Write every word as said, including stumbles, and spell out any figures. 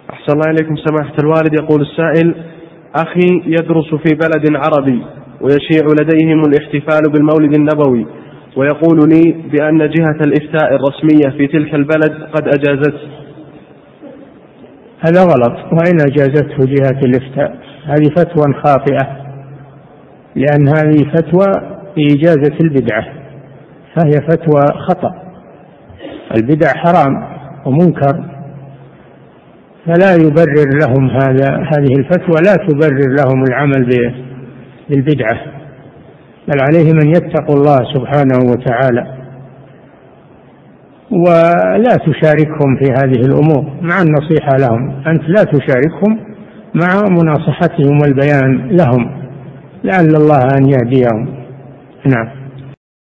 أحسن الله إليكم سماحة الوالد. يقول السائل: أخي يدرس في بلد عربي ويشيع لديهم الاحتفال بالمولد النبوي، ويقول لي بأن جهة الإفتاء الرسمية في تلك البلد قد أجازته. هذا غلط، وإن أجازته جهة الإفتاء هذه فتوى خاطئة، لأن هذه فتوى بإجازة البدعة، فهي فتوى خطأ. البدع حرام ومنكر، فلا يبرر لهم هذا هذه الفتوى لا تبرر لهم العمل بالبدعة، بل عليهم أن يتقوا الله سبحانه وتعالى ولا تشاركهم في هذه الأمور، مع النصيحة لهم. أنت لا تشاركهم مع مناصحتهم والبيان لهم، لعل الله أن يهديهم. نعم.